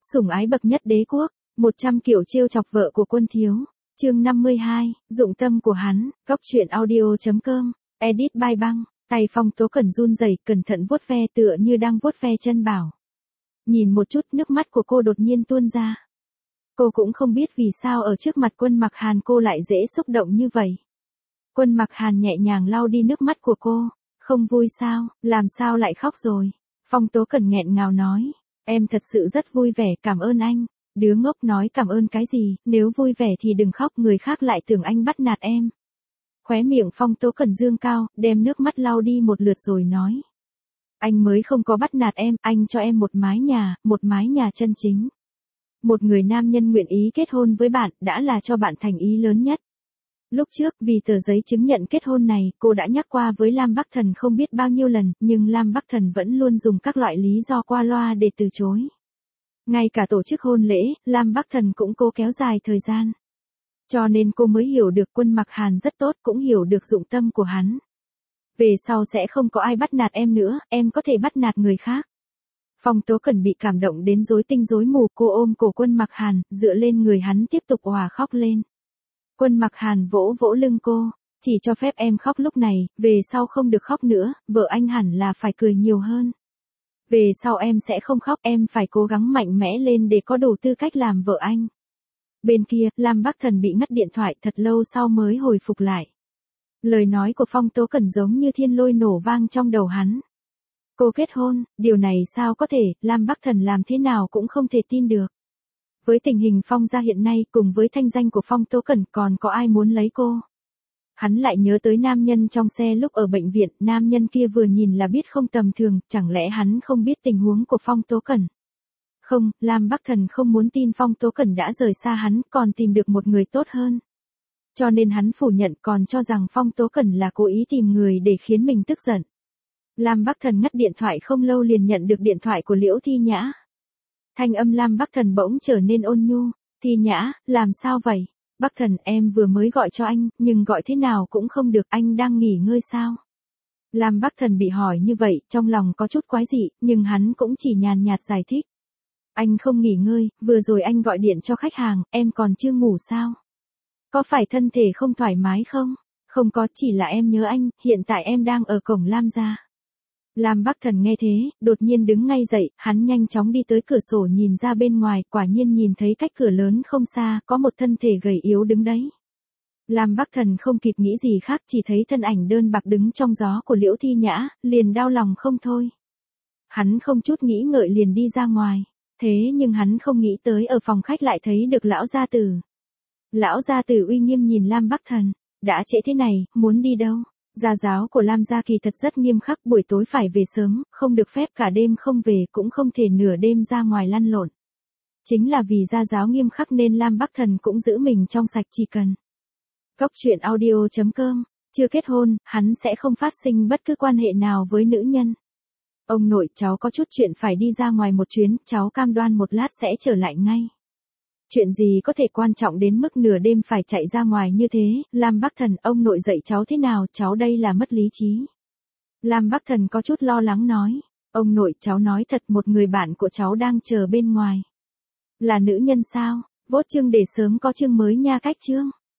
Sủng ái bậc nhất đế quốc, 100 kiểu trêu chọc vợ của quân thiếu. Chương 52, dụng tâm của hắn, góc truyện audio.com, edit by băng, tay Phong Tố Cẩn run rẩy, cẩn thận vuốt ve tựa như đang vuốt ve chân Bảo. Nhìn một chút, nước mắt của cô đột nhiên tuôn ra. Cô cũng không biết vì sao ở trước mặt Quân Mặc Hàn cô lại dễ xúc động như vậy. Quân Mặc Hàn nhẹ nhàng lau đi nước mắt của cô. Không vui sao, làm sao lại khóc rồi? Phong Tố Cẩn nghẹn ngào nói, em thật sự rất vui vẻ, cảm ơn anh. Đứa ngốc nói cảm ơn cái gì, nếu vui vẻ thì đừng khóc, người khác lại tưởng anh bắt nạt em. Khóe miệng Phong Tố Cẩn dương cao, đem nước mắt lau đi một lượt rồi nói. Anh mới không có bắt nạt em, anh cho em một mái nhà chân chính. Một người nam nhân nguyện ý kết hôn với bạn, đã là cho bạn thành ý lớn nhất. Lúc trước, vì tờ giấy chứng nhận kết hôn này, cô đã nhắc qua với Lam Bắc Thần không biết bao nhiêu lần, nhưng Lam Bắc Thần vẫn luôn dùng các loại lý do qua loa để từ chối. Ngay cả tổ chức hôn lễ, Lam Bắc Thần cũng cố kéo dài thời gian. Cho nên cô mới hiểu được Quân Mặc Hàn rất tốt, cũng hiểu được dụng tâm của hắn. Về sau sẽ không có ai bắt nạt em nữa, em có thể bắt nạt người khác. Phong Tố Cẩn bị cảm động đến rối tinh rối mù, cô ôm cổ Quân Mặc Hàn, dựa lên người hắn tiếp tục òa khóc lên. Quân Mặc Hàn vỗ vỗ lưng cô, chỉ cho phép em khóc lúc này, về sau không được khóc nữa, vợ anh hẳn là phải cười nhiều hơn. Về sau em sẽ không khóc, em phải cố gắng mạnh mẽ lên để có đủ tư cách làm vợ anh. Bên kia, Lam Bắc Thần bị ngắt điện thoại, thật lâu sau mới hồi phục lại. Lời nói của Phong Tố Cẩn giống như thiên lôi nổ vang trong đầu hắn. Cô kết hôn, điều này sao có thể, Lam Bắc Thần làm thế nào cũng không thể tin được. Với tình hình Phong gia hiện nay cùng với thanh danh của Phong Tố Cẩn còn có ai muốn lấy cô. Hắn lại nhớ tới nam nhân trong xe lúc ở bệnh viện, nam nhân kia vừa nhìn là biết không tầm thường, chẳng lẽ hắn không biết tình huống của Phong Tố Cẩn. Không, Lam Bắc Thần không muốn tin Phong Tố Cẩn đã rời xa hắn, còn tìm được một người tốt hơn. Cho nên hắn phủ nhận, còn cho rằng Phong Tố Cẩn là cố ý tìm người để khiến mình tức giận. Lam Bắc Thần ngắt điện thoại không lâu liền nhận được điện thoại của Liễu Thi Nhã. Thanh âm Lam Bắc Thần bỗng trở nên ôn nhu. Thi Nhã, làm sao vậy? Bắc Thần, em vừa mới gọi cho anh, nhưng gọi thế nào cũng không được, anh đang nghỉ ngơi sao? Lam Bắc Thần bị hỏi như vậy, trong lòng có chút quái dị, nhưng hắn cũng chỉ nhàn nhạt giải thích. Anh không nghỉ ngơi, vừa rồi anh gọi điện cho khách hàng, em còn chưa ngủ sao? Có phải thân thể không thoải mái không? Không có, chỉ là em nhớ anh, hiện tại em đang ở cổng Lam gia. Lam Bắc Thần nghe thế, đột nhiên đứng ngay dậy, hắn nhanh chóng đi tới cửa sổ nhìn ra bên ngoài, quả nhiên nhìn thấy cách cửa lớn không xa, có một thân thể gầy yếu đứng đấy. Lam Bắc Thần không kịp nghĩ gì khác, chỉ thấy thân ảnh đơn bạc đứng trong gió của Liễu Thi Nhã, liền đau lòng không thôi. Hắn không chút nghĩ ngợi liền đi ra ngoài, thế nhưng hắn không nghĩ tới ở phòng khách lại thấy được lão gia tử. Lão gia tử uy nghiêm nhìn Lam Bắc Thần, đã trễ thế này, muốn đi đâu? Gia giáo của Lam gia kỳ thật rất nghiêm khắc, buổi tối phải về sớm, không được phép cả đêm không về, cũng không thể nửa đêm ra ngoài lăn lộn. Chính là vì gia giáo nghiêm khắc nên Lam Bắc Thần cũng giữ mình trong sạch, chỉ cần. Góc truyện audio.com, chưa kết hôn, hắn sẽ không phát sinh bất cứ quan hệ nào với nữ nhân. Ông nội, cháu có chút chuyện phải đi ra ngoài một chuyến, cháu cam đoan một lát sẽ trở lại ngay. Chuyện gì có thể quan trọng đến mức nửa đêm phải chạy ra ngoài như thế? Lam Bắc Thần, ông nội dạy cháu thế nào, cháu đây là mất lý trí. Lam Bắc Thần có chút lo lắng nói, ông nội, cháu nói thật, một người bạn của cháu đang chờ bên ngoài. Là nữ nhân sao? Vote chương để sớm có chương mới nha, cách chương.